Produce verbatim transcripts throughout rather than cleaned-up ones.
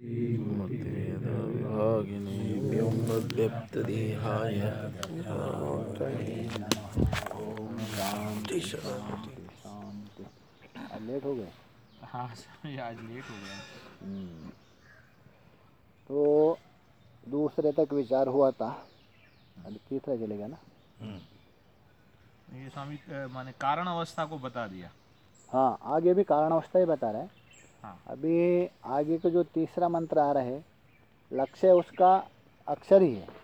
श्रीमद्वेदविभागिने व्योमव्यक्तदेहाय शांति शांति शांति। आज लेट हो गए। हाँ समझ आज लेट हो गया। तो दूसरे तक विचार हुआ था, अभी तीसरा चलेगा ना। ये स्वामी अ, माने कारण अवस्था को बता दिया। हाँ, आगे भी कारण अवस्था ही बता रहा है। हाँ अभी आगे का जो तीसरा मंत्र आ रहा है, लक्ष्य उसका अक्षर ही है,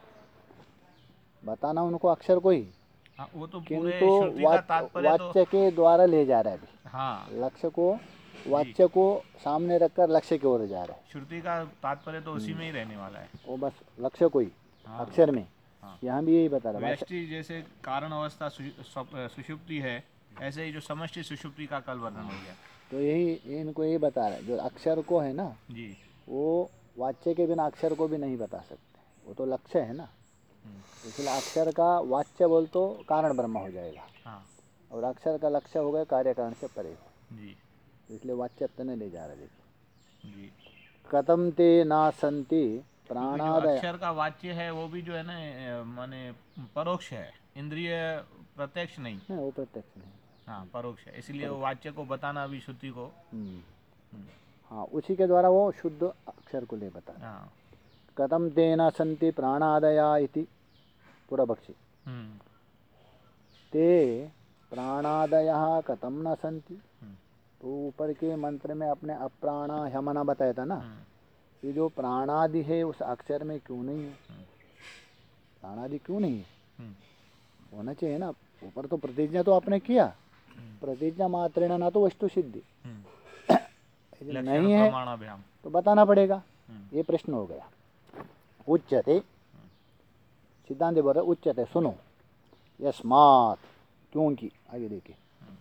बताना उनको अक्षर को ही, हाँ वो तो पूरे किंतु श्रुति का वाच, तात्पर्य तो वाच्य के द्वारा ले जा रहा है। अभी हाँ लक्ष्य को, वाच्य को सामने रखकर लक्ष्य की ओर जा रहा है। श्रुति का तात्पर्य तो उसी में ही रहने वाला है। वो बस लक्ष्य को ही हाँ अक्षर में, हाँ यहाँ भी यही बता रहा है। व्यष्टि जैसे कारण अवस्था सु, सु, सुषुप्ति है, ऐसे ही जो समष्टि सुषुप्ति का कल वर्णन हो गया। तो यही इनको यही बता रहा है, जो अक्षर को है ना, जी वो वाच्य के बिना अक्षर को भी नहीं बता सकते, वो तो लक्ष्य है ना। इसलिए अक्षर का वाच्य बोल तो कारण ब्रह्म हो जाएगा, हाँ और अक्षर का लक्ष्य हो गया कार्य कारण से परे हो, जी इसलिए वाच्यत्व ने ले जा रहा है। देखिए जी कथम ते ना संति क्योंकि जो प्राणादय। अक्षर का वाच्य है वो भी जो है ना अ, माने परोक्ष है, इंद्रिय प्रत्यक्ष नहीं। नहीं, वो प्रत्यक्ष नहीं। हाँ परोक्ष है, इसलिए वो वाच्य को बताना अभी श्रुति को। हम्म, हाँ, उसी के द्वारा वो शुद्ध अक्षर को ले बता रहा है। हाँ कथम ते न संति प्राणादया इति पूर्वपक्षी। हम्म ते प्राणादयः कथम न संति, हम्म, तो ऊपर के मंत्र में अपने अप्राण हमना बताया था ना, हम्म, ये जो प्राणादि है उस अक्षर में क्यों नहीं है, प्राणादि क्यों नहीं है, हम्म, होना चाहिए ना। ऊपर तो प्रतिज्ञा तो आपने किया, प्रतिज्ञा मात्रेण ना तो वस्तु सिद्धि, हम्म। यदि लक्षण नहीं है प्रमाणाभ्याम। तो बताना पड़ेगा। हम्म, ये प्रश्न हो गया। उच्यते, सिद्धांत बोल रहे उच्यते, सुनो, यस्मात् क्योंकि, आगे देखिए,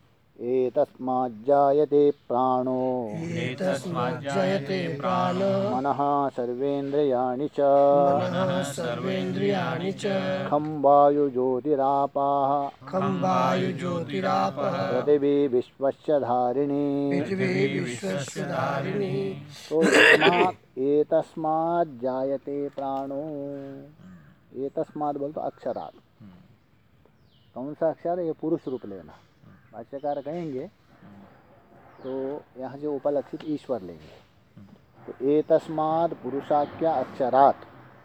एतस्माज्जायते प्राणो एतस्माज्जायते प्राणो मनः सर्वेन्द्रियाणि च मनः सर्वेन्द्रियाणि च खं वायुज्योतिरापाः खं वायुज्योतिरापः पृथिवी विश्वस्य धारिणी। पृथिवी विश्वस्य धारिणी। तो यस्मात् एतस्मात् जायते प्राणो, एतस्मात् बोल तो अक्षरात्, कौन सा अक्षर है, ये पुरुष रूप लेना। भाष्यकार कहेंगे तो यहाँ जो उपलक्षित ईश्वर लेंगे, तो एतस्मात् पुरुषाख्या अक्षरात्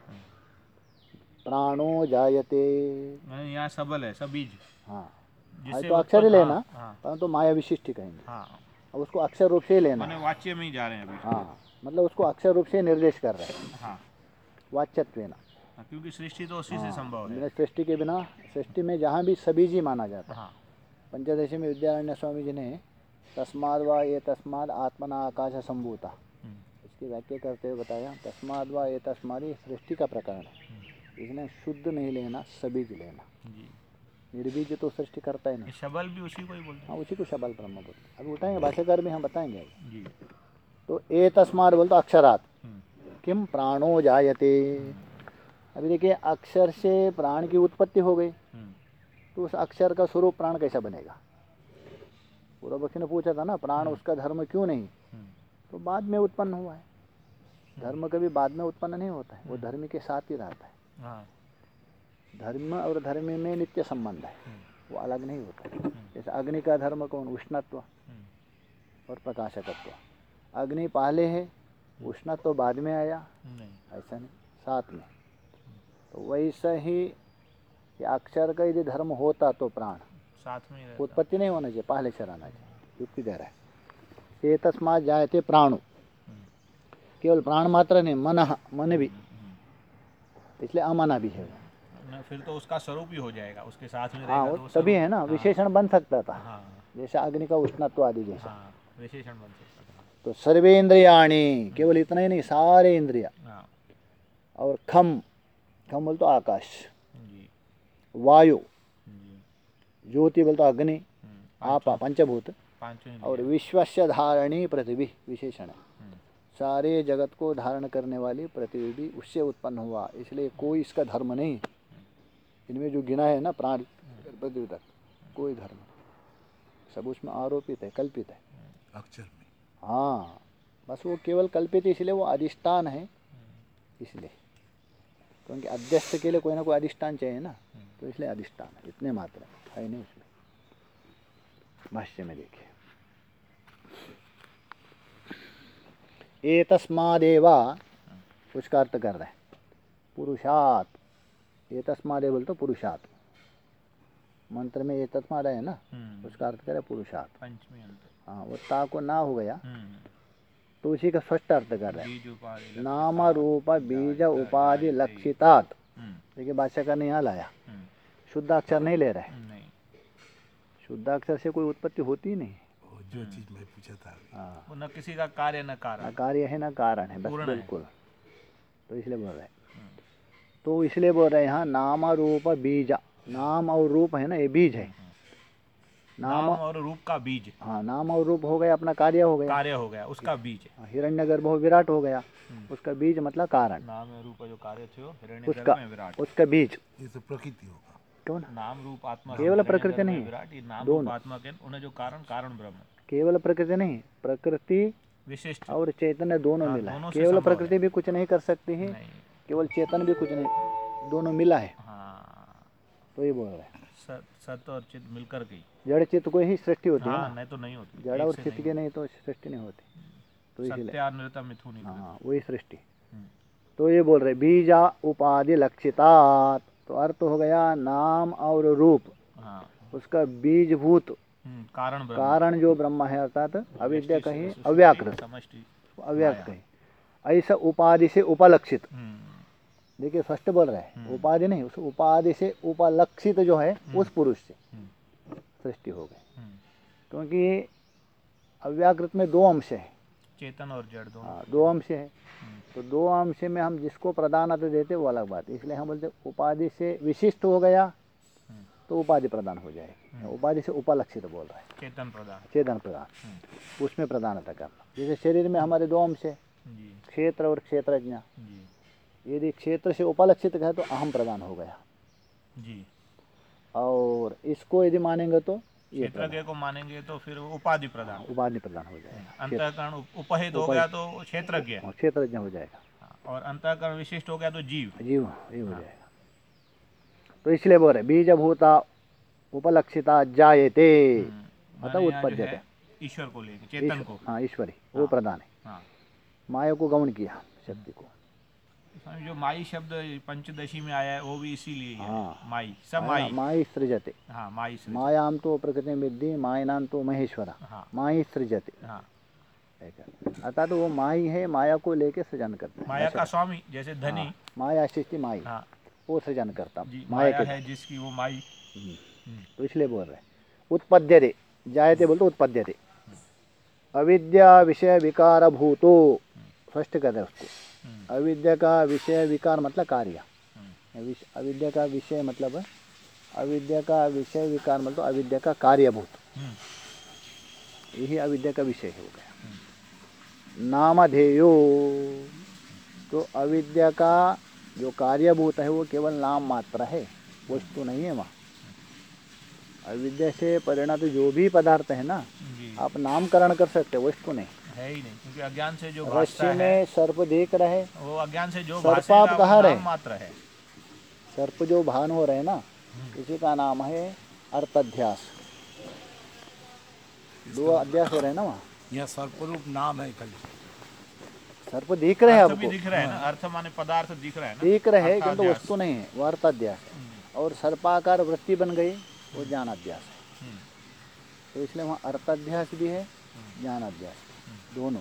प्राणो जायते। यहाँ सबल है, सबीज। हाँ, हाँ जिससे तो अक्षर ही उत्पन्न- लेना, हाँ परंतु माया विशिष्ट कहेंगे, हाँ और उसको अक्षर रूप से ही लेना माने है। वाच्य में ही जा रहे हैं अभी। हाँ, मतलब उसको अक्षर रूप से निर्देश कर रहे हैं, हाँ वाच्यत्वेन। हाँ, क्योंकि सृष्टि तो उसी से हाँ, संभव है। बिना सृष्टि के बिना, सृष्टि में जहाँ भी सभी जी माना जाता है। हाँ पंचदशी में विद्यारण्य स्वामी जी ने तस्माद वा ये तस्माद आत्मना आकाश संभूता, हम्म, इसकी व्याख्या करते हुए बताया, तस्माद वा ये तस्माद ये सृष्टि का प्रकरण है, इसने शुद्ध नहीं लेना, सबीज लेना। जी निर्बीज तो सृष्टि करता ही ये नहीं। शबल भी उसी को ही बोलते हाँ, उसी को शबल ब्रह्म बोलते हैं। अभी उठाएंगे, भाष्यकार में हम बताएंगे अभी। हैं। जी तो ए तस्माद बोलते अक्षरात हम्म, किम प्राणो जायते। अभी देखिए, अक्षर से प्राण की उत्पत्ति हो गई, हम्म, तो उस अक्षर का स्वरूप प्राण कैसा बनेगा। पूर्व पक्षी ने पूछा था ना, प्राण उसका धर्म क्यों नहीं, हम्म, तो बाद में उत्पन्न हुआ है। धर्म कभी बाद में उत्पन्न नहीं होता है, वो धर्म के साथ ही रहता है। हाँ धर्म और धर्म में नित्य संबंध है, वो अलग नहीं होता है। जैसे अग्नि का धर्म कौन, उष्णत्व हम्म, और प्रकाशकत्व। अग्नि पहले है, उष्णत्व बाद में आया, नहीं ऐसा नहीं, साथ में। तो वैसा ही ये अक्षर का यदि धर्म होता तो प्राण साथ में ही रहता। उत्पत्ति नहीं होना चाहिए, पहले से रहना चाहिए। युक्ति दे रहा है। ये तस्मात् जायते प्राणो, केवल प्राण मात्र नहीं, मन, मन भी, इसलिए अमना भी है वो। ना, फिर तो उसका स्वरूप ही हो जाएगा, उसके साथ में हाँ, रहेगा वो तो वो तभी स्वरूप- है ना, हाँ, विशेषण बन सकता था, हाँ जैसे अग्नि का उष्णत्व आदि जैसा। हाँ विशेषण बन सकता था। तो सर्वे इंद्रियाणी, केवल इतना ही नहीं, सारे इंद्रिया। हाँ और खम, खम बोल तो आकाश, जी वायु, जी ज्योति बोल तो अग्नि, हम्म, आपा पंचभूत, पांचों और इंद्रिय। विश्वस्य धारणी पृथ्वी विशेषण है। हम्म, सारे जगत को धारण करने वाली पृथ्वी भी उससे उत्पन्न हुआ, इसलिए कोई इसका धर्म नहीं। इनमें जो गिना है ना, प्राण पृथ्वी तक, कोई धर्म, सब उसमें आरोपित है, कल्पित है अक्षर में। हाँ, बस वो केवल कल्पित इसलिए वो अधिष्ठान है इसलिए, क्योंकि अध्यस्त के लिए कोई ना कोई अधिष्ठान चाहिए ना, तो इसलिए अधिष्ठान है, इतने मात्र है नहीं उसमें। भाष्य में देखिए, एतस्मादेवा उसका अर्थ कर रहे हैं पुरुषात, एतस्मादेव बोल तो पुरुषात, मंत्र में एतस्माद है ना, उसका अर्थ करे पुरुषात। पंचमी अंत। हाँ, वो ता को ना हो गया हम्म। तो उसी का स्पष्ट अर्थ कर रहे हैं, बीज उपाधि नाम रूप बीज उपाधि लक्षितात। हम्म, देखिए भाष्यकार ने यहाँ लाया, हम्म, शुद्धाक्षर नहीं ले रहे, नहीं, शुद्धाक्षर से कोई उत्पत्ति होती ही नहीं। वो जो चीज मैं पूछा था हाँ, वो न किसी का कार्य न ना कारण। कार्य है ना कारण है, बस पूर्ण है। बिल्कुल। तो इसलिए बोल रहे हैं, तो इसलिए बोल रहे हैं यहाँ नाम रूप बीज, नाम और रूप है ना, ये बीज है। नाम नाम, और रूप का बीज हाँ, नाम और रूप हो गया अपना कार्य हो गया, कार्य हो गया, उसका बीज। हिरण्यगर्भ हो विराट हो गया, उसका बीज मतलब कारण, नाम और रूप का जो कार्य थे वो हिरण्यगर्भ उसका में विराट। उसका बीज ये तो प्रकृति होगा। क्यों ना, नाम रूप आत्मा केवल हिरण्यगर्भ प्रकृति में नहीं, विराट, ये नाम दोनों। रूप आत्मा के उन्हें जो कारण कारण ब्रह्म केवल प्रकृति नहीं, प्रकृति विशिष्ट। और चैतन्य दोनों हाँ, मिला है। दोनों से केवल संभव प्रकृति है। भी कुछ नहीं कर सकती है, नहीं, केवल चेतन भी कुछ नहीं, दोनों मिला है। हाँ, तो ये बोल रहे हैं, सत सत्य और चित्त मिलकर के ही। जड़ चित्त को ही सृष्टि होती है हाँ, ना, नहीं तो नहीं होती। जड़ एक और से चित्त नहीं के नहीं तो सृष्टि नहीं होती, तो इसलिए सत्यानृता मिथुनी। हाँ वही सृष्टि। हम्म। तो ये बोल रहे बीजा उपाधि लक्षितात, तो अर्थ हो गया नाम और रूप, हाँ, उसका बीजभूत हम्म, कारण ब्रह्म। कारण जो ब्रह्म है, अर्थात अविद्या व्यष्टि कहीं सुषुप्ति, अव्याकृत, समष्टि, अव्याकृत माया। कहीं, ऐसा उपाधि से उपलक्षित। हम्म, देखिए फर्स्ट बोल रहे हैं हम्म। उपाधि नहीं, उस उपाधि से उपलक्षित जो है उस पुरुष से हम्म, सृष्टि हो गई, हम्म। क्योंकि अव्याकृत में दो अंश है। चेतन और जड़ दोनों। हाँ, दो अंश है, हम्म, तो दो अंश में हम जिसको प्रधानता देते वो अलग बात है, इसलिए हम बोलते उपाधि से विशिष्ट हो गया हम्म। तो उपाधि प्रदान हो जाएगी। उपाधि से उपलक्षित बोल रहे हैं, चेतन प्रदान। चेतन प्रदान, हम्म, उसमें प्रधानता करना। जैसे शरीर में हमारे दो अंश है, जी, क्षेत्र और क्षेत्रज्ञ। जी, यदि क्षेत्र से उपलक्षित है तो अहम प्रदान हो गया, जी। और इसको यदि मानेंगे तो ये क्षेत्रज्ञ को मानेंगे तो फिर वो उपाधि प्रदान। उपाधि प्रदान हो जाएगा, अंतःकरण उप- उपहित हो गया तो क्षेत्रज्ञ। और क्षेत्रज्ञ हो जाएगा, हाँ, और अंतःकरण विशिष्ट हो गया तो जीव। जीव ये हो जाएगा। तो इसलिए बोल रहे बीजभूता उपलक्षिता जायते, हम्म, अतः माने यहाँ जो उत्पद्यते। है ईश्वर को लेके, चेतन को। हाँ ईश्वरी वो प्रधान है, हाँ, माया को गौण किया, शक्ति को। स्वामी जो माई शब्द पंचदशी में आया है वो भी इसीलिए है। हाँ। माई, सब माई। माई सृजते, हाँ, माई से। मायाम तो प्रकृति विद्धि मायनाम तो महेश्वरा, हाँ, माई सृजते। हाँ। अर्थात तो वो माई है, माया को लेके सृजन करता है। माया का स्वामी जैसे धनी। हाँ, माया सृष्टि माई, हाँ, वो सृजन करता जी, माया माया के। है जिसकी वो माई। तो इसलिए बोल रहे हैं उत्पद्यते, जायते बोलते उत्पद्यते, अविद्या विषय विकार भूतो, स्पष्ट कर रहे हैं उसको। अविद्या का विषय विकार मतलब कार्य, विष- अविद्या का विषय मतलब, अविद्या का विषय विकार मतलब अविद्या का कार्यभूत, यही अविद्या का विषय हो गया। नामधेयो, तो अविद्या का जो कार्यभूत है वो केवल नाम मात्र है, वस्तु नहीं है वहाँ। अविद्या से परिणत जो भी पदार्थ है ना, जी, आप नामकरण कर सकते हो, वस्तु नहीं। है ही नहीं, क्योंकि अज्ञान से जो रस्सी भासता है में सर्प देख रहे, वो अज्ञान से जो सर्प आप भासेगा कहाँ वो रहे? नाम मात्र है। सर्प जो भान हो रहे हैं ना, इसी का नाम है अर्थाध्यास। दो अध्यास हो रहे हैं ना वहाँ, यहाँ सर्वरूप नाम है खाली। सर्प दिख रहे हैं अर्थ भी आपको, दिख रहा है ना, अर्थ माने पदार्थ दिख रहा है ना। दिख रहे हैं, किंतु अर्थाध्यास। वस्तु नहीं है, वो अर्थाध्यास है। और सर्पाकार वृत्ति बन गई, वो ज्ञानाध्यास है। हम्म, तो इसलिए वहाँ अर्थाध्यास भी है, ज्ञानाध्यास, दोनों।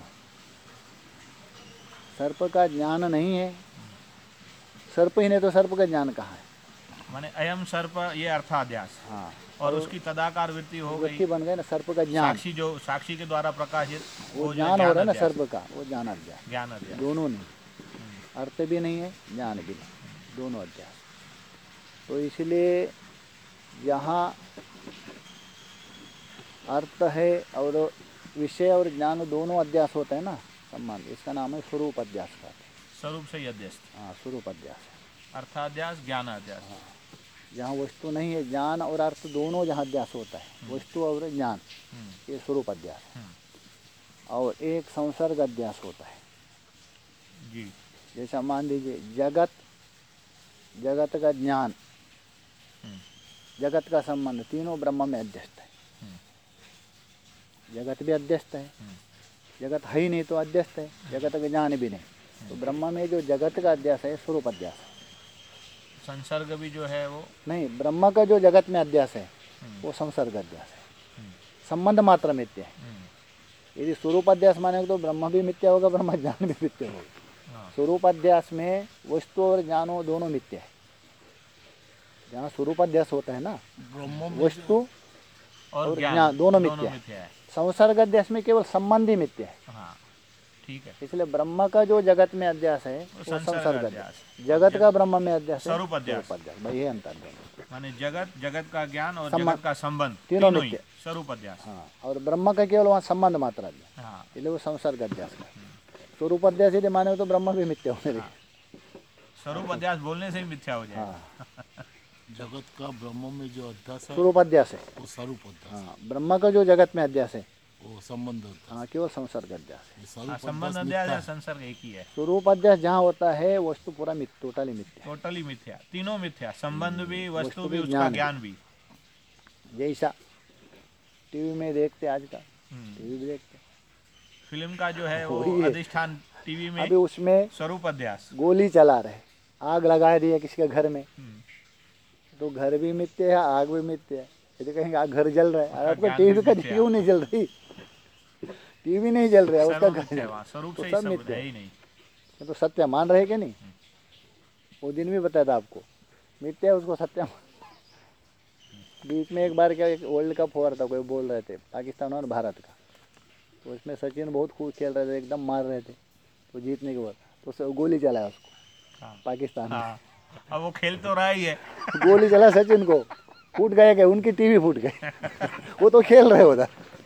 सर्प का ज्ञान नहीं है, सर्प ही नहीं तो सर्प का ज्ञान कहाँ है? माने अयम सर्प, ये अर्थाध्यास। हाँ, और उसकी तदाकार वृत्ति हो गई। वृत्ति बन गई ना, सर्प का ज्ञान, साक्षी जो साक्षी के द्वारा प्रकाशित वो जो ज्ञान हो रहा है ना अध्यास। सर्प का, वो ज्ञानाध्यास। ज्ञान अध्यास। दोनों नहीं, अर्थ भी नहीं है, ज्ञान भी नहीं, दोनों अध्यास। तो इसलिए यहाँ अर्थ है और विषय और ज्ञान दोनों अध्यास होता है ना संबंध, इसका नाम है स्वरूप अध्यास का। स्वरूप से ही अध्यस्त। हाँ, स्वरूप अध्यास है। अर्थाध्यास, ज्ञान अध्यास। जहाँ वस्तु नहीं है, ज्ञान और अर्थ दोनों जहाँ अध्यास होता है, वस्तु और ज्ञान, ये स्वरूप अध्यास है। और एक संसर्ग अध्यास होता है। जी। जैसा मान लीजिए जगत, जगत का ज्ञान, जगत का संबंध, तीनों ब्रह्म में अध्यस्त है। जगत भी अध्यस्त है, जगत है ही नहीं तो अध्यस्त है, जगत का ज्ञान भी नहीं। तो ब्रह्म में जो जगत का अध्यास है स्वरूप अध्यास है। संसर्ग भी जो है वो नहीं, ब्रह्म का जो जगत में अध्यास है वो संसर्ग अध्यास है, संबंध मात्र मिथ्या है। यदि स्वरूप अध्यास मानेंगे तो ब्रह्म भी मिथ्या होगा, ब्रह्म ज्ञान भी मिथ्या होगा। स्वरूप अध्यास में वस्तु और ज्ञानो दोनों मिथ्या है। जहाँ स्वरूप अध्यास होता है ना, ब्रह्म में वस्तु और और ज्ञान ज्ञान दोनों दोनों मिथ्या है। मिथ्या है। संसर्ग अध्यास में केवल संबंध ही मिथ्या है। हाँ, ठीक है। इसलिए ब्रह्म का जो जगत में अध्यास है वो संसर्ग संसर्ग अध्यास। अध्यास, जगत का ब्रह्म में अध्यास है स्वरूप अध्यास। स्वरूप अध्यास। भाई ये अंतर दोनों। माने जगत, जगत का ज्ञान और संबंध, जगत का संबंध तीनों तीनों ही मिथ्या। स्वरूप अध्यास। हाँ, और ब्रह्म का केवल वहाँ संबंध मात्र अध्यास, हाँ, इसलिए वो संसर्ग अध्यास है। स्वरूप अध्यास यदि माने तो ब्रह्म भी मिथ्या होने लगे। स्वरूप अध्यास बोलने से ही मिथ्या हो जाएगा। हाँ, जगत का ब्रह्म में जो अध्यास है स्वरूप अध्यास है। वो स्वरूप अध्यास है, हाँ, ब्रह्म का जो जगत में अध्यास है वो संबंध अध्यास हाँ केवल संसर्ग अध्यास है। है। हाँ, स्वरूप संबंध अध्यास अध्यास मिथ्या या है। संसर्ग एक ही है। स्वरूप अध्यास जहाँ होता है वस्तु पूरा मिथ टोटली मिथ्या है। टोटली मिथ्या, तीनों मिथ्या, संबंध भी, वस्तु वस्तु भी, भी, उसका ज्ञान ज्ञान भी। जैसा टीवी में देखते आज का हम्म। टीवी भी देखते, फिल्म का जो है वो वही है। अधिष्ठान टीवी में अभी उसमें स्वरूप अध्यास। गोली चला रहे, आग लगा दी है किसी के घर में, हम्म। तो घर भी मिथ्या है, आग भी मिथ्या है। यदि कहेंगे आग घर जल रहा है, उसका आपका ज्ञान टीवी भी का मिथ्या। क्यों नहीं जल रही, टीवी नहीं जल रहा है, उसका सर्व घर मिथ्या जल वहाँ, स्वरूप तो से ही सब सब मिथ्या है है। ही नहीं। ये तो सत्य मान रहे कि नहीं, वो दिन भी बताया था आपको, मिथ्या है उसको सत्य मान। बीच में एक बार क्या एक वर्ल्ड कप हो रहा था, कोई बोल रहे थे पाकिस्तान और भारत का, तो उसमें सचिन बहुत खूब खेल रहे थे, एकदम मार रहे थे, तो जीतने के बाद तो उसे गोली चलाया उसको हाँ। पाकिस्तान में। हाँ, अब वो खेल तो रहा ही है। गोली चला सचिन को, फूट गया क्या, उनकी टीवी फूट गई। वो तो खेल रहे उधर।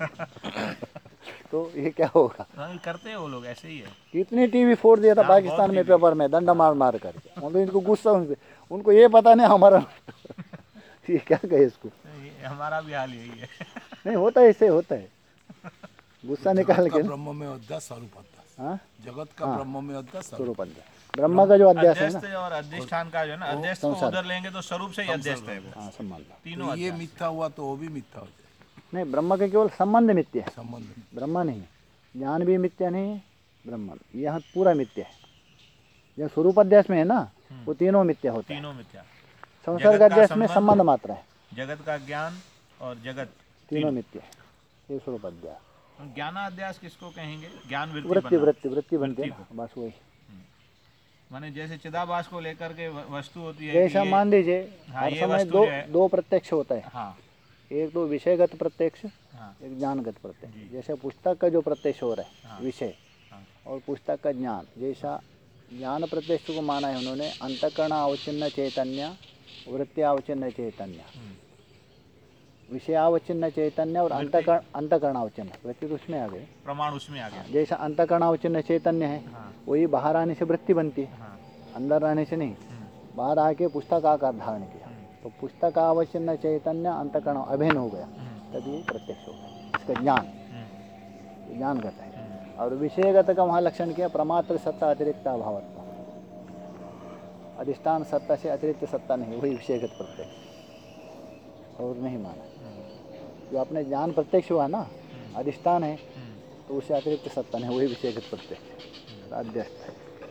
तो ये क्या होगा, हाँ, करते हैं वो लोग, ऐसे ही है। कितनी टीवी फोड़ दिया था हाँ, पाकिस्तान बहुत में टीवी। पेपर में डंडा मार मार करके, मतलब इनको गुस्सा उनसे, उनको ये पता नहीं हमारा ये क्या कहे इसको। ये हमारा भी हाल यही है। नहीं होता है, ऐसे होता है, गुस्सा निकाल जगत का के। ब्रह्म में अध्यास स्वरूप अध्यास, हाँ, जगत का हाँ। ब्रह्म में अध्यास स्वरूप स्वरूप अध्यास, ब्रह्म का जो अध्यास है ना, अध्यस्त और अधिष्ठान का जो है ना, अध्यस्त को संसार। उधर लेंगे तो स्वरूप से ही अध्यस्त है वो, हाँ संबंध। तीनों तो ये अध्यास। मिथ्या हुआ तो वो भी मिथ्या हो जाए, नहीं, ब्रह्म का केवल संबंध मिथ्या है, संबंध में। ब्रह्म नहीं। ज्ञान भी मिथ्या नहीं है, ब्रह्म यहाँ पूरा मिथ्या है। जो स्वरूप अध्यास में है ना, वो तीनों मिथ्या होता है। तीनों मिथ्या। संसर्ग जगत का अध्यास में संबंध, संबंध मात्र है, जगत का ज्ञान और जगत तीनों मिथ्या है। ये स्वरूप अध्यास। ज्ञानाध्यास किसको कहेंगे? ज्ञान वृत्ति वृत्ति बनना। वृत्ति वृत्ति बनती है वृत्ति ना, बस वही। माने जैसे चिदाभास को लेकर के व- वस्तु होती है जैसा कि ये- मान लीजिए हाँ, हर ये समय वस्तु दो जो है- दो प्रत्यक्ष होता है, हाँ, एक तो विषयगत प्रत्यक्ष, हाँ, एक ज्ञानगत प्रत्यक्ष। जी। जैसे पुस्तक का जो प्रत्यक्ष हो रहा है हाँ। विषय, हाँ। और पुस्तक का ज्ञान, जैसा ज्ञान प्रत्यक्ष को माना है उन्होंने अंतःकरण अवचिन्न चैतन्य, वृत्ति अवचिन्न चैतन्य, विषय अवचिन्न चैतन्य और वृत्ति- अंतःकरण अंतःकरण अवचिन्न, वृत्ति तो उसमें आ गए। प्रमाण उसमें आ गया। जैसा अंतःकरण अवचिन्न चैतन्य है, हाँ, वही बाहर आने से वृत्ति बनती है, हाँ, अंदर आने से नहीं। हम्म, बाहर आके पुस्तक आकार धारण किया, हम्म, तो पुस्तक अवचिन्न चैतन्य अंतःकरण अभिन्न हो गया, हम्म, तभी प्रत्यक्ष हो गया, इसका ज्ञान हम्म, ज्ञानगत है। हम्म। और विषयगत का वहाँ लक्षण किया प्रमात्र सत्ता अतिरिक्त अभावत्व, अधिष्ठान सत्ता से अतिरिक्त सत्ता नहीं, वही विषयगत प्रत्यक्ष, और नहीं माना। जो अपने ज्ञान प्रत्यक्ष हुआ ना, अधिष्ठान है, तो उससे अतिरिक्त सत्ता नहीं, वही विषयगत प्रत्यक्ष अध्यस्त है।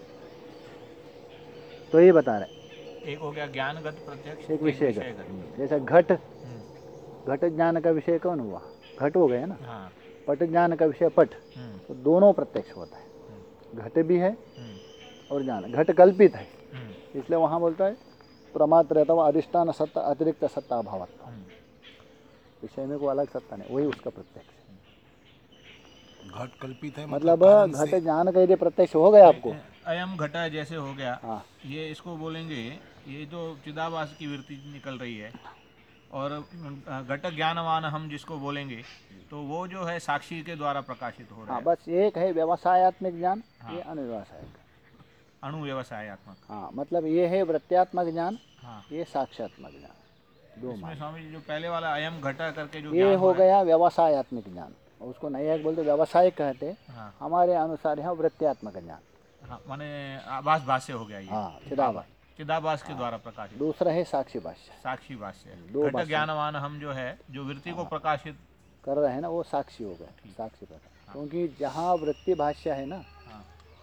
तो ये बता रहे, एक हो गया ज्ञानगत प्रत्यक्ष, एक विषयगत। विषयगत। जैसा घट, हम्म, घट ज्ञान का विषय कौन हुआ, घट हो गया ना। हाँ, पट ज्ञान का विषय पट, हम्म, तो दोनों प्रत्यक्ष होता है, घट भी है हम्म, और ज्ञान। घट कल्पित है, हम्म, इसलिए वहाँ बोलता है प्रमात्र रहता हुआ अधिष्ठान सत्ता अतिरिक्त सत्ता अभावत्व, हम्म। विषय में कोई अलग सत्ता नहीं, वही उसका प्रत्यक्ष है। घट कल्पित है, मतलब कारण घट से- ज्ञान का यदि प्रत्यक्ष हो गया आपको, अयम घटा जैसे हो गया, हाँ, ये इसको बोलेंगे, ये जो चिदाभास की वृत्ति निकल रही है, और घट ज्ञानवान हम जिसको बोलेंगे, तो वो जो है साक्षी के द्वारा प्रकाशित हो रहा हाँ, है। बस एक है व्यवसायत्मक ज्ञान, हाँ। ये अनव्यवसायिक। अणु व्यवसायत्मक। हाँ, मतलब ये है वृत्त्यात्मक ज्ञान, हाँ, ये साक्षात्मक ज्ञान, दो इसमें मान। स्वामी जी जो पहले वाला अयम घटा करके जो ये ज्ञान हो हो रहा है, गया व्यवसायत्मक ज्ञान, और उसको नैयायिक बोलते व्यावसायिक कहते हैं। हाँ हमारे अनुसार यहाँ वृत्त्यात्मक ज्ञान। हाँ, माने आभास भाष्य हो गया ये। हाँ, चिदाभास। चिदाभास के द्वारा प्रकाशित। दूसरा है साक्षी भाष्य, साक्षी भाष्य। दो घट भाष्य। ज्ञानवान हम जो है जो वृत्ति को प्रकाशित कर रहे हैं ना, वो साक्षी हो गए, साक्षी प्रकार। क्योंकि जहाँ वृत्ति भाष्य है ना, हाँ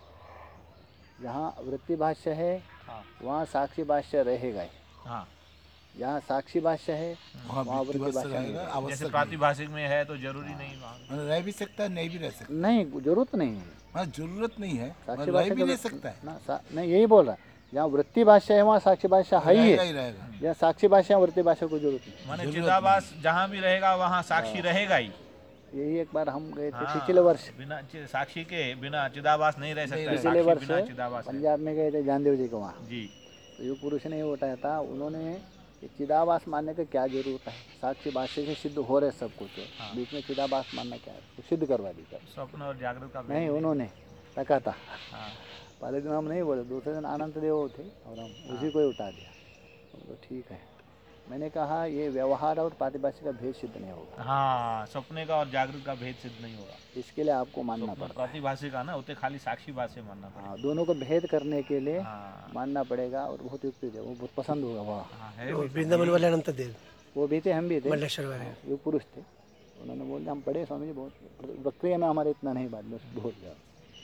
जहाँ वृत्ति भाष्य है हाँ वहाँ साक्षी भाष्य रहेगा ही। हाँ, जहाँ साक्षी भाष्य है वहाँ वहाँ वृत्ति वृत्ति भाष्य भाष्य नहीं रहेगा, रहेगा। जैसे आवश्यक नहीं। प्रातिभाषिक में है तो जरूरी नहीं वहाँ। मतलब रह भी सकता है, नहीं भी रह सकता। नहीं, जरूरत नहीं है हाँ, जरूरत नहीं है, साक्षी मतलब रह भाष्य भी का नहीं वृत्ति- सकता है, ना सा, नहीं, यही बोल रहा है। जहाँ वृत्ति भाष्य है वहाँ साक्षी भाष्य है ही रहेगा है। ही रहेगा। जहाँ साक्षी भाष्य है वृत्ति भाष्य को जरूरत नहीं। माने जरूरत चिदाभास जहाँ भी रहेगा वहाँ साक्षी रहेगा ही। यही एक बार हम गए थे हाँ, पिछले वर्ष, बिना चि- साक्षी के बिना चिदाभास नहीं रह सकता है। पिछले साक्षी वर्ष बिना चिदाभास है। पंजाब में गए थे जानदेव जी को। वहाँ जी तो युग पुरुष ने बताया था, उन्होंने कि चिदाभास मानने की क्या जरूरत है, साक्षी भाष्य से सिद्ध हो रहे सब कुछ, हाँ। बीच में चिदाभास मानना क्या है, तो सिद्ध करवा दी। स्वप्न और जागृत का भेद नहीं, उन्होंने रखा था। हाँ पहले दिन हम नहीं बोले, दूसरे दिन अनंत देव थे और हम उसी को ही उठा दिया। तो ठीक है, मैंने कहा ये व्यवहार और प्रातिभाषिक का भेद सिद्ध नहीं होगा, हाँ, सपने का और जागृत का भेद सिद्ध नहीं होगा। इसके लिए आपको मानना स्वप्न पड़ता है। प्रातिभाषिक का ना उते खाली साक्षी भाष्य मानना पड़ेगा। हाँ, दोनों को भेद करने के लिए हाँ मानना पड़ेगा। और बहुत युक्ति थे, वो बहुत पसंद होगा। वाह, हाँ है वो भी। वृंदावन वाले अनंत देव वो भी थे, हम भी थे, मल्लेश्वर वाले। युग पुरुष थे। उन्होंने बोल दिया हम पढ़े स्वामी जी, बहुत प्रक्रिया में हमारे इतना नहीं बात, बस बहुत ज़्यादा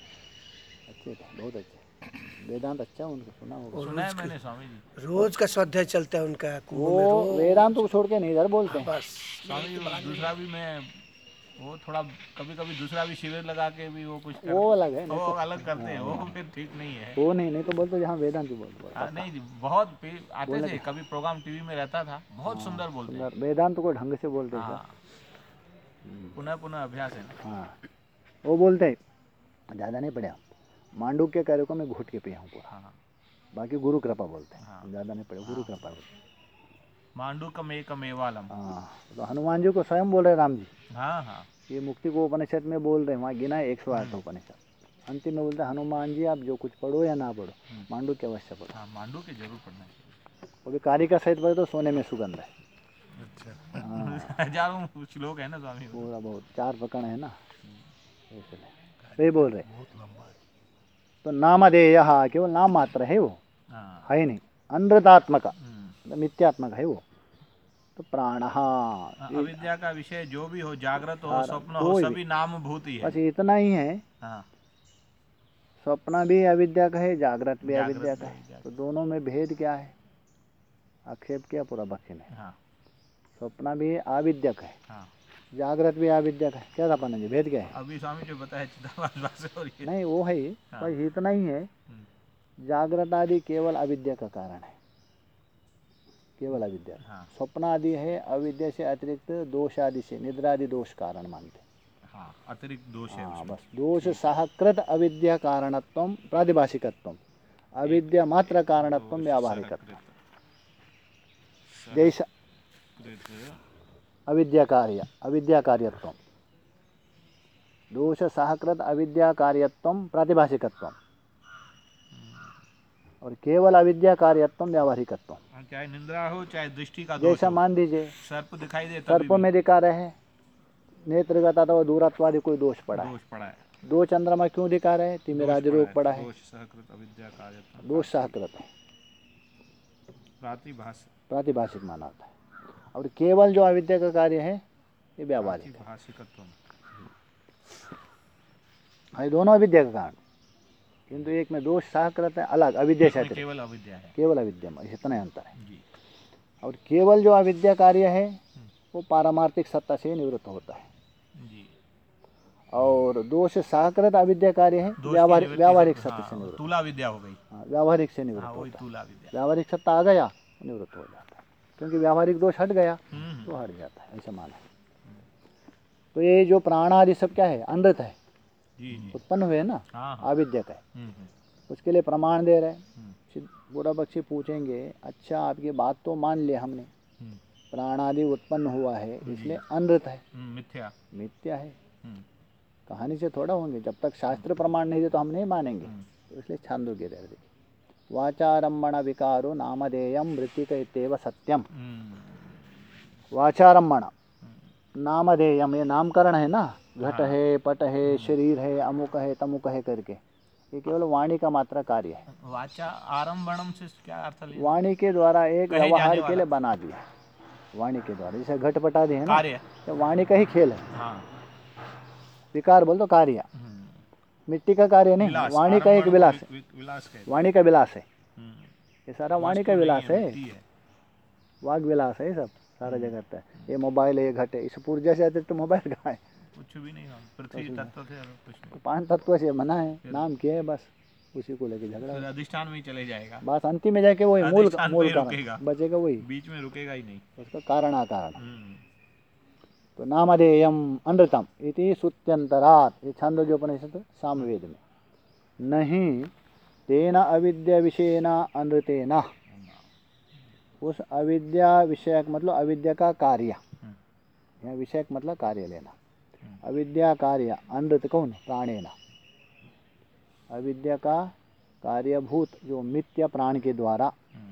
अच्छे थे, बहुत अच्छे। वेदांत अच्छा उनको सुना होगा। सुना है मैंने स्वामी जी। रोज का स्वाध्याय चलता है उनका कुंभ में, वो रोज। वेदांत को छोड़ के नहीं इधर बोलते हैं। बस स्वामी जी दूसरा भी मैं वो थोड़ा कभी कभी दूसरा भी शिविर लगा के भी वो कुछ कर, वो अलग है, वो अलग करते हैं, वो फिर ठीक नहीं है। वो नहीं, नहीं तो बोलते जहाँ वेदांत बोलते हाँ नहीं जी, बहुत पे- आते थे, कभी प्रोग्राम टीवी में रहता था, बहुत सुंदर बोलते हैं। सुंदर, वेदांत को ढंग से बोलते हैं। हाँ पुनः पुनः अभ्यास है ना। हाँ, वो बोलते हैं ज़्यादा नहीं पढ़े हम, मांडूक के कार्य को मैं घुट के पिया हूँ पूरा, हाँ बाकी गुरु कृपा बोलते हैं। हाँ। ज़्यादा नहीं पढ़े, गुरु कृपा बोलते हैं। मांडूकम एकमेवालम। हाँ, तो हनुमान जी को स्वयं बोल रहे राम जी, हाँ हाँ ये मुक्ति को उपनिषद में बोल रहे हैं, वहाँ गिना है एक सौ आठ उपनिषद। अंतिम में बोलते हैं हनुमान जी आप जो कुछ पढ़ो या ना पढ़ो, मांडू के अवश्य पढ़ो। हाँ, मांडू के जरूर पढ़ना चाहिए। वो भी कार्य का सहित पढ़े तो सोने में सुगंध है। अच्छा हजारों श्लोक है ना स्वामी। पूरा बहुत चार प्रकरण है ना, इसलिए वे बोल रहे। तो नामधेय केवल नाम मात्र है, वो हाँ है नहीं, अनृतात्मक हम्म। मिथ्यात्मक है वो। तो प्राण, अविद्या का विषय जो भी हो, जागृत हो स्वप्न हो, कोई सभी नाम भूत ही है। बस इतना ही है। हाँ स्वप्न भी अविद्या का है, जागृत भी जागृत अविद्या भी का है। अविद्या तो दोनों में भेद क्या है, आक्षेप किया पूरा भक्ति ने। हाँ स्वप्न भी अविद्यक है, हाँ। जागृत भी अविद्यक है। क्या था अपन जी, भेद क्या है? अभी स्वामी जो बताया चिदाभास भाष्य और ये। नहीं वो है ही, हाँ। बस इतना ही है। जागृत आदि केवल अविद्या का कारण है, केवल अविद्या। हाँ स्वप्न आदि है अविद्या से अतिरिक्त दोष आदि से, निद्रा आदि दोष कारण मानते। हाँ, अतिरिक्त दोष है हाँ उसमें। बस, दोष सहकृत अविद्या कारणत्व प्रातिभाषिकत्व, अविद्या मात्र कारणत्व व्यावहारिकत्व। जैसा अविद्या कार्य, अविद्या कार्यत्व, दोष सहकृत अविद्या कार्यत्व प्रातिभाषिकत्व, और केवल अविद्या कार्यत्व व्यावहारिकत्व। हाँ, चाहे निंद्रा हो चाहे दृष्टि का दोष जैसा हो, मान दीजिए सर्प दिखाई दे तभी सर्प भी में दिखा रहे हैं, नेत्रगत अथवा दूरत्वादि कोई दोष पड़ा है। दोष पड़ा है। दो चंद्रमा क्यों दिखा रहे हैं, तिमिराज रोग पड़ा है, दोष सहकृत अविद्या कार्यत्व दोष सहकृत है, प्रातिभाष प्रातिभाषिक माना होता है। और केवल जो अविद्या का कार्य है ये व्यावहारिक है। प्रातिभाषिकत्व। हाँ, ये दोनों अविद्या का कारण, किंतु एक में दोष सहकृत है, अलग अविद्या से इसमें अतिरिक्त, केवल अविद्या है। केवल अविद्या में इतना ही अंतर है। जी और केवल जो अविद्या कार्य है वो पारमार्थिक सत्ता से निवृत्त होता है, जी। और दोष सहकृत अविद्या कार्य है दोष की व्यावहारिक निवृत्ति व्यावहारिक से- सत्ता हाँ, से निवृत्त। तूला विद्या हो गई। हाँ, व्यावहारिक से हाँ निवृत्त वही होता है। तूला विद्या। व्यावहारिक सत्ता आ गया, निवृत्त हो जाता है, क्योंकि व्यावहारिक दोष हट गया हम्म, तो हट जाता है, ऐसा माना है। तो ये जो प्राण आदि सब क्या है, अनृत है, जी जी। उत्पन्न हुए ना, हाँ हाँ। अविद्यक है। हम्म, हम्म, उसके लिए प्रमाण दे रहे हैं। हम्म, सिद्ध- बुरा बच्चे पूछेंगे, अच्छा आपकी बात तो मान लिया हमने, हम्म, प्राण आदि उत्पन्न हुआ है इसलिए अनृत है, हम्म, मिथ्या। मिथ्या है, हम्म, कहानी से थोड़ा होंगे। जब तक शास्त्र प्रमाण नहीं दे तो हम नहीं मानेंगे। हम्म, तो इसलिए छांदोग्य दे रहे। वाचारम्भण विकारो नामधेयम मृतिक इत्येव सत्यम। हम्म, वाचारम्भण नामधेयम, ये नामकरण है ना, घट है, पट है, शरीर है, अमुक है, तमुक है करके, ये केवल वाणी का मात्र कार्य है। वाचा आरंभणम से क्या अर्थ लिया? वाणी के द्वारा एक कहे व्यवहार जाने के लिए वाला। बना दिया, वाणी के द्वारा, जैसे घट पटा दिए है ना, कार्य। तो वाणी का ही खेल है। हाँ। विकार बोल तो कार्य, हम्म। मिट्टी का कार्य नहीं, विलास, वाणी का एक आरंभण को विलास है, वि- वि- विलास कहते हैं। वाणी का विलास है, हम्म। ये सारा वाणी वस्तु का नहीं विलास है, मिट्टी है। वाग विलास है, ये सब सारा जगत है। ये मोबाइल है, ये घट है, इस ऊर्जा से अतिरिक्त मोबाइल कहाँ है? कुछ भी नहीं हम पृथ्वी तत्व थे और कुछ नहीं। तो पांच तत्व से बना है, नाम किए है बस, उसी को लेके झगड़ा फिर है। अधिष्ठान में ही चले जाएगा, बस अंतिम में जाके वही मूल अधिष्ठान मूल पे ही कारण रुकेगा। बचेगा, वही बीच में रुकेगा ही नहीं। उसका कारण आकारण। हम्म। तो नामधेयम अनृतम इति श्रुत्यंतरात्, ये छांदोग्योपनिषद सामवेद में, नहीं तेन अविद्या विषयेन अनृतेन, उस अविद्या विषयक मतलब अविद्या का कार्य, यहाँ विषयक मतलब कार्य लेना, अविद्या कार्य अनृत कौन? प्राणेन, अविद्या का कार्यभूत जो मिथ्या प्राण के द्वारा,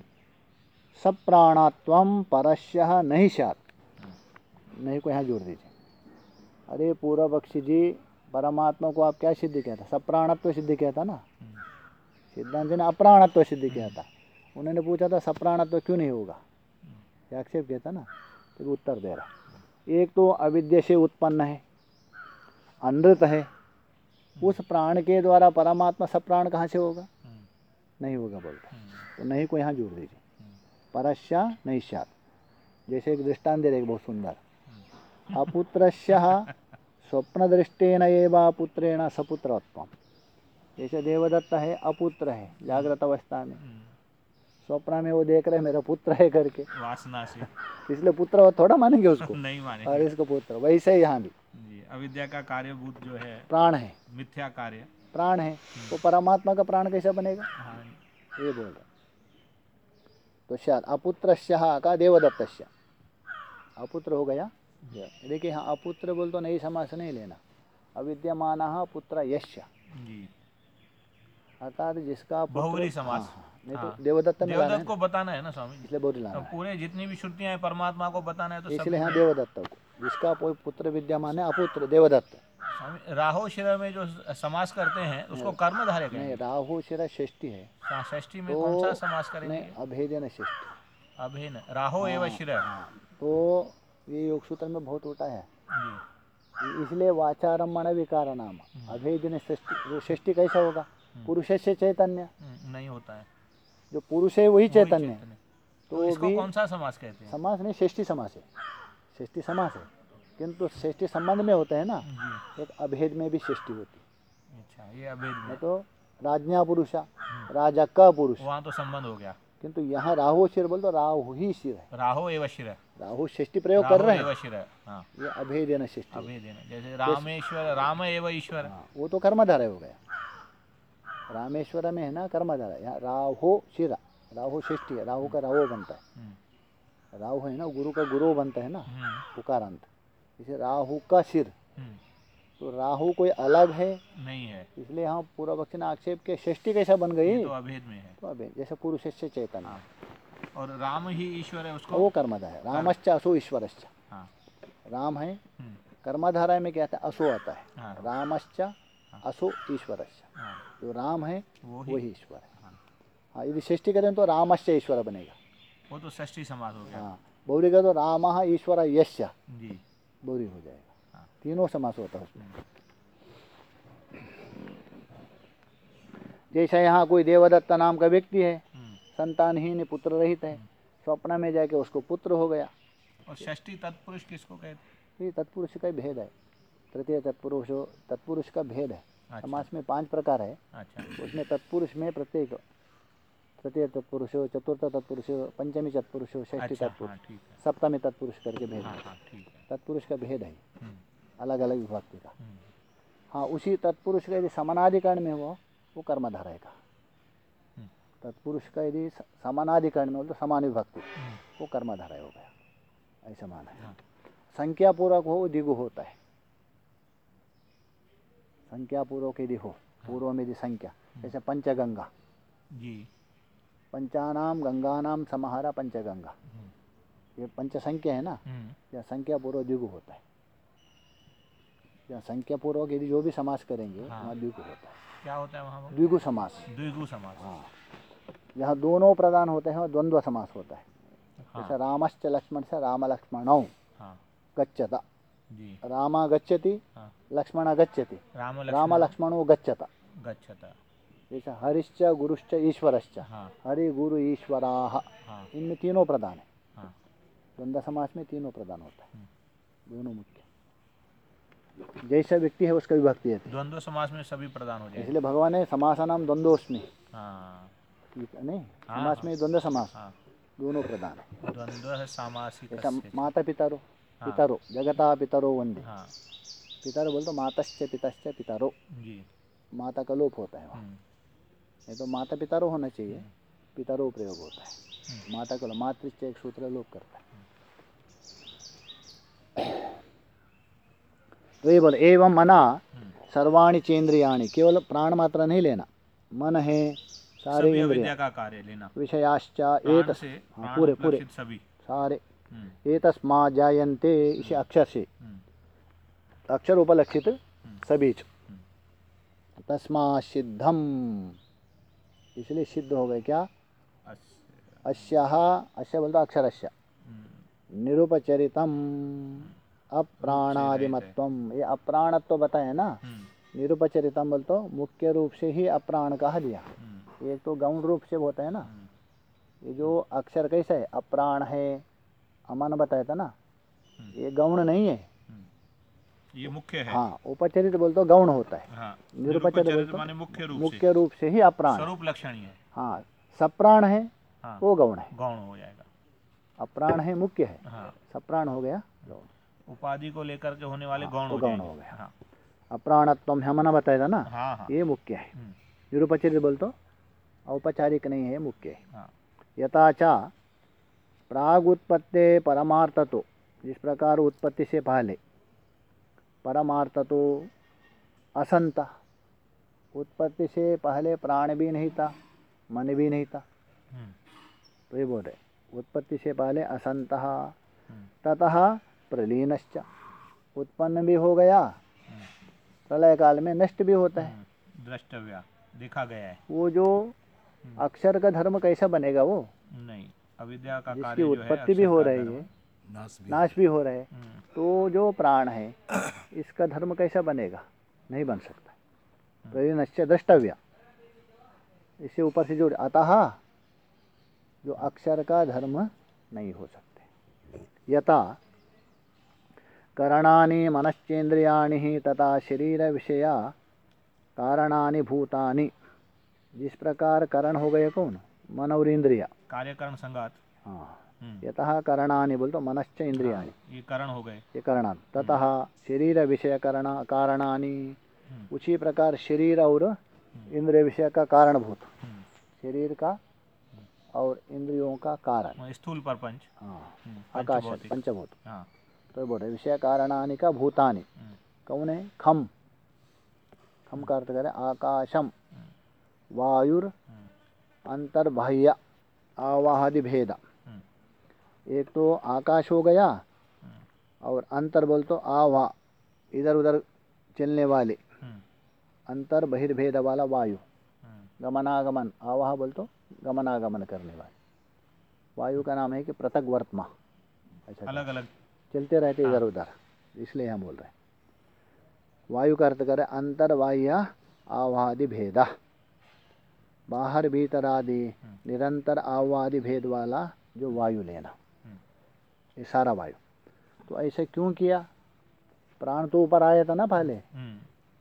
सप्राणत्वम परस्य नहीं स्यात्, नहीं को यहाँ जोड़ दीजिए। अरे पूर्व पक्षी जी, परमात्मा को आप क्या सिद्ध किया था? सप्राणत्व सिद्ध किया था ना, सिद्धांत जी ने अप्राणत्व सिद्ध किया था। उन्होंने पूछा था सप्राणत्व क्यों नहीं होगा, क्या आक्षेप किया था ना, तो उत्तर दे रहा, एक तो अविद्या से उत्पन्न है, अनृत है, उस प्राण के द्वारा परमात्मा सप्राण कहाँ से होगा? नहीं होगा बोलता, तो नहीं को यहाँ जोड़ दीजिए, परस्या नहीं स्यात्। जैसे एक दृष्टांत दे रहे बहुत सुंदर, अपुत्रस्य स्वप्न दृष्टेन एव पुत्रेण सपुत्रत्वम, जैसे देवदत्त है, अपुत्र है जागृत अवस्था में, स्वप्न में वो देख रहे मेरा पुत्र है करके, वासना से इसलिए पुत्र वो थोड़ा मानेंगे उसको, नहीं माने। और इसको पुत्र, वैसे ही यहाँ भी जी, अविद्या का कार्यभूत जो है प्राण है, मिथ्या कार्य, प्राण है, तो परमात्मा का प्राण कैसे बनेगा? हाँ, ये बोल रहे। तो शायद अपुत्रस्य का देवदत्तस्य, अपुत्र हो गया। देखिए हाँ, अपुत्र बोल तो नहीं समास नहीं लेना, अविद्यमान पुत्र यश्य, जी, अर्थात जिसका पुत्र, बहुवरी समास। हाँ, हाँ, नहीं हाँ। तो देवदत्त में ला रहे देवदत्त हैं को बताना है ना स्वामी जी, इसलिए बोल लाना अब है, पूरे जितनी भी श्रुतियां हैं परमात्मा को बताना है तो सब इसलिए हाँ देवदत्त को, जिसका कोई पुत्र विद्यमान है अपुत्र देवदत्त। स्वामी राहो शिर में जो समास करते हैं उसको कर्मधारय नहीं, कहेंगे। राहु शिरा षष्ठी है, हाँ, षष्ठी में तो कौन सा समास करेंगे? नहीं अभेदन षष्ठी, अभेन राहो एवं शिर। तो ये योग सूत्र में बहुत उल्टा है, जी, इसलिए वाचारम्भण विकार नाम अभेदन षष्ठी, जो षष्ठी कैसा होगा? पुरुष से चैतन्य, हम्म, नहीं होता है, जो पुरुष है वही चैतन्य है, चैतन्य। तो तो इसको भी कौन सा समास कहते हैं? समास नहीं, षष्ठी समास है, षष्ठी समास है, किंतु षष्ठी संबंध में होते हैं ना, जी, एक अभेद में भी षष्ठी होती है, अच्छा, ये अभेद नहीं में, तो राजन्या पुरुषा, राजा का पुरुष, वहाँ तो संबंध हो गया। किंतु यहाँ राहु शिर बोल तो राहु ही शिर है, राहो एवं शिर, राहु षष्ठी प्रयोग कर राहो रहे एवं हैं, शिर, हाँ, ये अभेदन षष्ठी, अभेद है ना, जैसे रामेश्वर, राम एवं ईश्वर। हाँ, वो तो कर्मधारय हो गया, रामेश्वर में है ना कर्मधारय, यहाँ राहु शिरा, राहु षष्ठी है, राहु का राहु बनता है, हम्म, राहु है ना गुरु का गुरु बनता है ना, हम्म, उकारांत, इसे राहु का सिर, हम्म, तो राहु कोई अलग है, नहीं है, इसलिए यहाँ पूर्व पक्ष ने आक्षेप के षष्ठी कैसा बन गई? ये तो अभेद में है। तो अबे जैसे पुरुष से चैतन्य, हाँ, और राम ही ईश्वर है उसको। वो कर्मधारय है, रामश्च असो ईश्वरश्च, हाँ, राम है, हम्म, कर्मधारय में क्या था? असो आता है, हाँ, रामश्च असो ईश्वरश्च, हाँ, जो राम है वो ही, वही ईश्वर है। हाँ, हाँ, यदि षष्ठी करें तो रामश्च ईश्वर बनेगा, वो तो षष्ठी समास हो गया। हाँ, बहुरी का तो राम ईश्वर यश्च, जी, बहुरी हो जाएगा, हाँ, तीनों समास होता है उसमें। जैसा यहाँ कोई देवदत्त नाम का व्यक्ति है, हम्म, संतानहीन पुत्र रहित है, स्वप्न में जाके उसको पुत्र हो गया, और षष्ठी तत्पुरुष किसको कहते हैं? ये तत्पुरुष का भेद है, तृतीय तत्पुरुष तत्पुरुष का भेद है, अच्छा, समास में पांच प्रकार है, अच्छा, उसमें तत्पुरुष में प्रत्येक तृतीय तत्पुरुष, चतुर्थ तत्पुरुष, पंचमी तत्पुरुष, षष्ठी अच्छा, तत्पुरुष, हाँ, ठीक है, सप्तमी तत्पुरुष करके भेद हाँ, है, हाँ, ठीक है, तत्पुरुष का भेद है, हम्म, अलग अलग विभक्ति का। हम्म, हाँ, उसी तत्पुरुष का यदि समानाधिकरण में हुआ वो कर्मधारय का, हम्म, तत्पुरुष का यदि समानाधिकरण में हो तो समान विभक्ति, हम्म, वो कर्मधारय हो गया, ऐसा माना है। हाँ, संख्या पूर्वक हो वो दिगु होता है, संख्या पूर्वक यदि हो, पूर्व में यदि संख्या, जैसे पंचगंगा, जी, पंचानाम गंगानाम समाहारा पंचगंगा, हम्म, ये पंच संख्या है ना, हम्म, या संख्या पूर्व दिगु होता है, या संख्या पूर्वक यदि जो भी समास करेंगे हाँ। वहाँ द्विगु होता है। क्या होता है वहाँ पर? द्विगु समास। द्विगु समास। हाँ, जहाँ दोनों प्रधान होते हैं वहाँ द्वंद्व समास होता है। हाँ। जैसे रामश्च लक्ष्मण से राम लक्ष्मणौ हाँ गच्छता, जी। रामा गच्छति हाँ। लक्ष्मण गच्छति, राम राम लक्ष्मणो गच्छता। गच्छता। जैसे हरिश्च गुरुश्च ईश्वरश्च, हाँ। हरि गुरु ईश्वराः, हाँ। इनमें तीनों प्रधान है। हाँ। द्वंद्व समास में तीनों प्रधान होता है, दोनों मुख्य। जैसा व्यक्ति है उसका विभक्ति है, द्वंद्व समास में सभी प्रधान हो जाएंगे। इसलिए भगवान ने समासानाम द्वंद्वोस्मि, हाँ। नहीं हाँ, समास हाँ। में द्वंद्व समास हाँ। दोनों प्रधान है। द्वंद्व सामासिक। जैसा माता पितरो, हाँ। पितरो जगता पितरो वंदे, हाँ पितरो बोलते मातश्च पितश्च पितरो, जी। माता का लोप होता है वहाँ, हम्म, नहीं तो माता पितरो होना चाहिए, पितरो प्रयोग होता है। माता का लोप, मातृश्च एक सूत्र लोप करता है। तो ये बोले एवं मना सर्वाणि चेन्द्रियाणि, केवल प्राण मात्र नहीं लेना, मन है सारे सभी इंद्रिय, अविद्या का कार्य लेना। विषयाश्च प्राण एतस्, से हाँ, प्राण पूरे पूरे उपलक्षित सभी। सारे, हम्म, एतस्मा जायन्ते, इसे अक्षर से, हम्म, अक्षर उपलक्षित सभी, तस्मा सिद्धम, इसलिए सिद्ध हो गए क्या, अस्य। अस्याः, अस्य बोलता अक्षरस्य, हम्म, निरुपचरितम अप्राणादिमत्वम, ये अप्राणत्व बताए ना, हम्म, निरुपचरितम बोल तो मुख्य रूप से ही अप्राण कहा दिया। हम्म, एक तो गौण रूप से होता है ना, हम्म, ये जो अक्षर कैसा है, अप्राण है, अमन बताया था ना, ये गौण नहीं है। ये मुख्य है। हाँ, उपचरित बोल तो गौण होता है, हाँ। निरुपचरित बोल निरुपचरित तो माने मुख्य रूप से, मुख्य रूप से ही अप्राण, स्वरूप लक्षणीय है। हाँ, सप्राण है हाँ, वो गौण है, गौण हो जाएगा। अप्राण है मुख्य है, हाँ, सप्राण हो गया गौण, उपाधि को लेकर के होने वाले हाँ, गौण तो हो गौण जाएंगे। हो गया। हाँ। अप्राणत्वम हमना बताया था ना, हाँ, हाँ। ये मुख्य है। हम्म, निरुपचरित बोल तो औपचारिक नहीं है, मुख्य है। हाँ। यथाचा प्राग उत्पत्ति परमार्थ, तो जिस प्रकार उत्पत्ति से पहले परमार्थ तो असंता, उत्पत्ति से पहले प्राण भी नहीं था, मन भी नहीं था, हम्म, तो ये बोल रहे उत्पत्ति से पहले असंतः, हम्म, ततः प्रलीनश्च, उत्पन्न भी हो गया, प्रलय काल में नष्ट भी होता है। हम्म, द्रष्टव्य, देखा गया है। वो जो अक्षर का धर्म कैसा बनेगा, वो नहीं, अविद्या का जिसकी कार्य जो है उत्पत्ति भी अक्षर हो का रही धर्म। है, नाश भी नाश भी हो रहा है, हम्म, तो जो प्राण है इसका धर्म कैसा बनेगा, नहीं बन सकता। प्रलीनश्च द्रष्टव्य, इससे ऊपर से जोड़, अतः जो अक्षर का धर्म नहीं हो सकते। यथा करणानि मनश्चेन्द्रियाणि ही तथा शरीर विषया कारणानि भूतानि, जिस प्रकार करण हो गए कौन, मन और इंद्रिया, कार्यकरण संगात। हाँ, हम्म, यतः करणानि बोल तो मनश्च इंद्रियाणि, ये करण हो गए। ये करणानि, ततः शरीर विषय करण कारणानि, हम्म, उसी प्रकार शरीर और इंद्रिय विषय का कारणभूत, हम्म, शरीर का और इंद्रियों का कारण, वह स्थूल प्रपंच। हाँ, हम्म, आकाश पंचभौतिक। पंचभूत, हाँ। तो बोल रहे विषय कारणानि का भूतानि, हम्म, कौन है, खम, खम का अर्थ करें आकाशम, वायुर हम्म, अंतर्बाह्य आवाहदि भेद, हम्म, एक तो आकाश हो गया, हम्म, और अंतर बोल तो आवा, इधर उधर चलने वाले, हम्म, अंतर बहिर्भेद वाला वायु, हम्म, गमनागमन, आवाह बोल तो गमनागमन करने वाले, वायु का नाम है कि पृथक वर्तमा, ऐसा अलग अलग। चलते रहते इधर उधर, इसलिए हम बोल रहे हैं। वायु का अर्थ करें अंतर्बाह्य आवादि भेद, बाहर भीतर आदि निरंतर आवादि भेद वाला जो वायु लेना, ये सारा वायु। तो ऐसे क्यों किया, प्राण तो ऊपर आया था ना पहले, हम्म,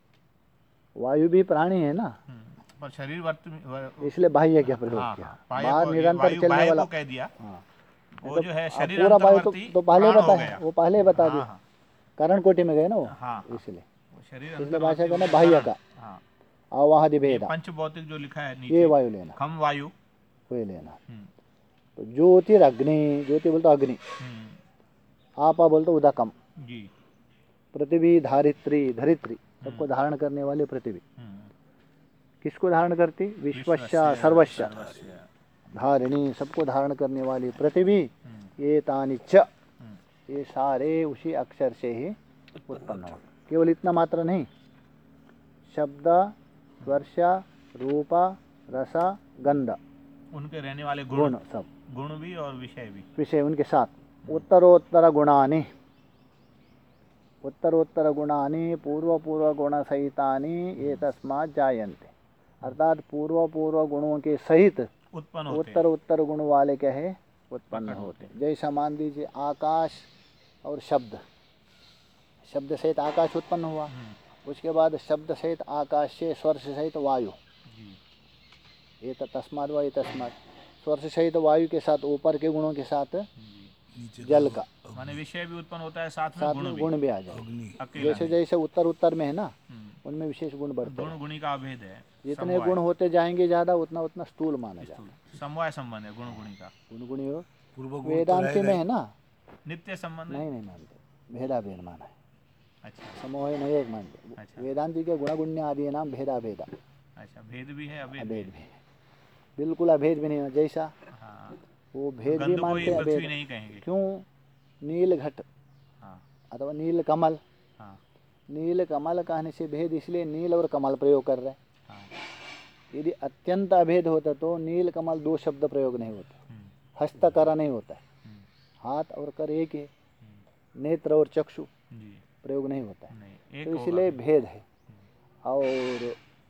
वायु भी प्राणी है ना, हम्म, पर शरीर वर्त वर- इसलिए बाह्य क्या प्रयोग हाँ, किया, हाँ, बाह्य बाहर को- ये निरंतर वायु चलने बाह्य वाला, को कह दिया। हाँ, वो तो जो है अब शरीर पूरा वायु तो, अंतर्वर्ती तो पहले प्राण हो बताया, गया। वो पहले बता हाँ, दिया, हाँ, करण कोटि में गए ना वो, हाँ, हाँ, इसलिए वो शरीर इसलिए भाषा अंतर्वर्ती करना हो गया बाह्य करण। का हाँ, आवाहदि ये भेद, पंचभौतिक जो लिखा है ये नीचे, वायु लेना, खम वायु। वही लेना। हम्म, तो ज्योतिर अग्नि, ज्योति बोलते अग्नि, हम्म, आपा बोलते उदकम, जी। पृथ्वी धारित्री, धरित्री सबको धारण करने वाली पृथ्वी, हम्म, किसको धारण करती, विश्वस्या सर्वस्व, सर्वस्य। धारिणी सबको धारण करने वाली पृथ्वी, हम्म, ये तानि च, हम्म, ये सारे उसी अक्षर से ही उत्पन्न होते, केवल इतना मात्र नहीं, शब्द, स्पर्श, रूप, रस, गंध, उनके रहने वाले गुण, गुण सब, गुण भी और विषय भी। विषय उनके साथ। उत्तरोत्तर गुणानि, उत्तरोत्तर गुणानि पूर्व पूर्व गुण सहितानि एतस्मात् जायन्ते, अर्थात पूर्व पूर्व गुणों के सहित उत्पन्न होते उत्तर उत्तर गुण वाले क्या है, उत्पन्न होते। जैसा मान लीजिए आकाश और शब्द, शब्द सहित आकाश उत्पन्न हुआ, उसके बाद शब्द सहित आकाश से स्वर्श सहित वायु, ये तस्मात् व तस्मात्, स्वर्श सहित वायु के साथ ऊपर के गुणों के साथ जल का, माने विषय भी उत्पन्न होता है, साथ में साथ गुण में भी, गुण भी आ जाए। अकेला जैसे नहीं। जैसे उत्तर उत्तर में है ना, हम्म। उनमें विशेष गुण बढ़ते गुण हैं। गुणी का अभेद है। जितने समवाय। गुण होते जाएंगे ज्यादा, उतना उतना स्थूल माना जाता है। समवाय संबंध है गुण गुणी का। गुण गुणी हो, पूर्व गुण तो वेदांति रहेगा में ही। है ना, नित्य संबंध है। नहीं नहीं मानते, भेदा भेद माना है, अच्छा समूह नहीं एक मानते। अच्छा। वेदांति के गुण गुण्य आदि नाम भेदा भेदा, अच्छा, भेद भी है अभेद भी अभेद है। भी है, बिल्कुल अभेद भी नहीं है। जैसा हाँ, वो भेद भी गंध को मानते ये पृथ्वी अभेद। नहीं कहेंगे। क्यों? नील घट हाँ अथवा नील कमल, हाँ नील कमल कहने से भेद, इसलिए नील और कमल प्रयोग कर रहे हैं। हाँ। यदि अत्यंत अभेद होता तो नील कमल दो शब्द प्रयोग नहीं होता, हम्म, हस्तकर नहीं होता है, हम्म, हाथ और कर एक है, हम्म, नेत्र और चक्षु जी प्रयोग नहीं होता है, नहीं, एक तो होगा। इसलिए भेद है। और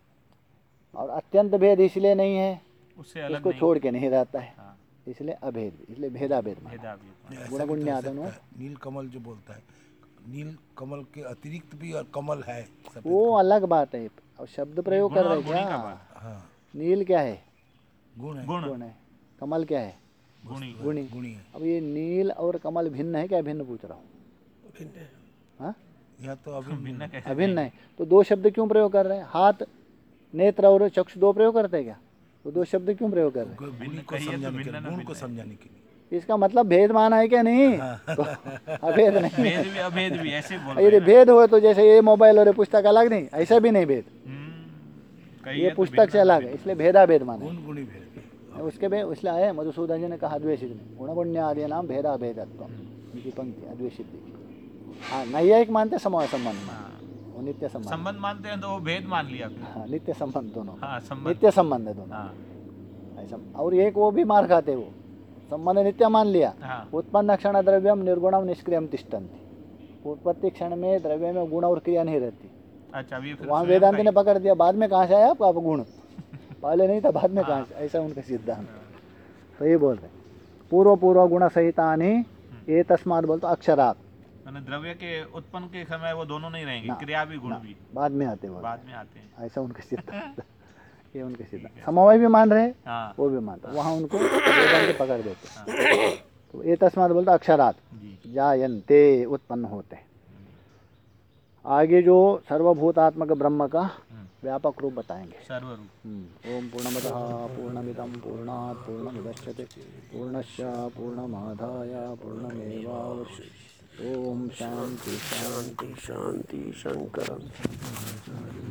और अत्यंत भेद इसलिए नहीं है, उससे अलग उसको नहीं। छोड़ के नहीं रहता है, हाँ, इसलिए अभेद, इसलिए भेदाभेद माना। भेदा भी। ऐसा गुण भी तो गुण्य हो आदि सकता है। नील कमल जो बोलता है, नील कमल के अतिरिक्त भी और कमल है सफेद वो कमल। अलग बात है, और शब्द प्रयोग गुण कर रहे और गुणी का क्या? बात। हाँ, नील क्या है? गुण है। गुण गुण है। कमल क्या है? गुणी। गुणी। गुणी है। अब ये नील और कमल भिन्न है क्या? भिन्न पूछ रहा हूँ। भिन्न है। हाँ, यह तो अभी भिन्न कैसे अभिन्न कहेंगे? है, तो दो शब्द क्यों प्रयोग कर रहे हैं? हाथ, नेत्र और चक्षु दो प्रयोग करते हैं क्या? तो दो शब्द क्यों प्रयोग कर रहे गुणी भिन्न को कहिए तो समझाने के भिन्न लिए, ना गुण भिन्न को है। समझाने के लिए। हैं? इसका मतलब भेद माना है क्या? नहीं, तो अभेद नहीं भेद है। भी अभेद भी ऐसे बोल यदि रहे हैं भेद हो तो जैसे ये मोबाइल और ये पुस्तक अलग नहीं, ऐसा भी नहीं भेद। ना। हम्म, कहिए ये तो पुस्तक भिन्न से ना अलग है, भिन्न। इसलिए भेदाभेद माना है। गुण गुणी भेद है। उसके भी इसलिए आए मधुसूदन जी ने कहा अद्वैषित में, गुण गुण्य आदि नाम भेदा भेदत्व, उनकी पंक्ति अद्वैषित देखी। हाँ, नैयायिक मानते समवाय संबंध में, हाँ, वो नित्य संबंध। संबंध मानते हैं तो वो भेद मान लिया फिर। हाँ, नित्य संबंध दोनों का। हाँ, संबंध। नित्य संबंध है दोनों, हाँ ऐसा। और एक वो भी मार खाते, वो संबंध नित्य मान लिया। हाँ उत्पन्न क्षण द्रव्यम निर्गुणम निष्क्रियम तिष्ठन्ति, उत्पत्ति क्षण में द्रव्य में गुण और क्रिया नहीं रहती। अच्छा, अभी फिर वहाँ स्वयं वेदांत का ने ही- पकड़ दिया, बाद में कहाँ से आया आपका गुण, पहले नहीं था, बाद में कहाँ हाँ। से, ऐसा उनका सिद्धांत। तो ये बोल रहे पूर्व पूर्व गुण सहितानि ये तस्मात् बोलते अक्षरात, मैंने द्रव्य के उत्पन्न के समय वो दोनों नहीं रहेंगे, ना, क्रिया भी गुण ना, भी बाद में आते वो, बाद में आते हैं। ऐसा उनका सिद्धांत। ये उनके सिद्धांत, समवाय भी मान रहे, हाँ वो भी मानते, वहाँ उनको वेदांत पकड़ देते। हाँ, तो ये तस्मात् बोलते अक्षरात जी जायन्ते, उत्पन्न होते। आगे जो सर्वभूतात्मक ब्रह्म का व्यापक रूप बताएंगे। सर्वरूप। हम्म। ओम पूर्णमदः पूर्णमिदं पूर्णात् पूर्णमुदच्यते पूर्णस्य पूर्णमादाय पूर्णमेवावशिष्यते। ओम शांति शांति शांति शांति शंकरम।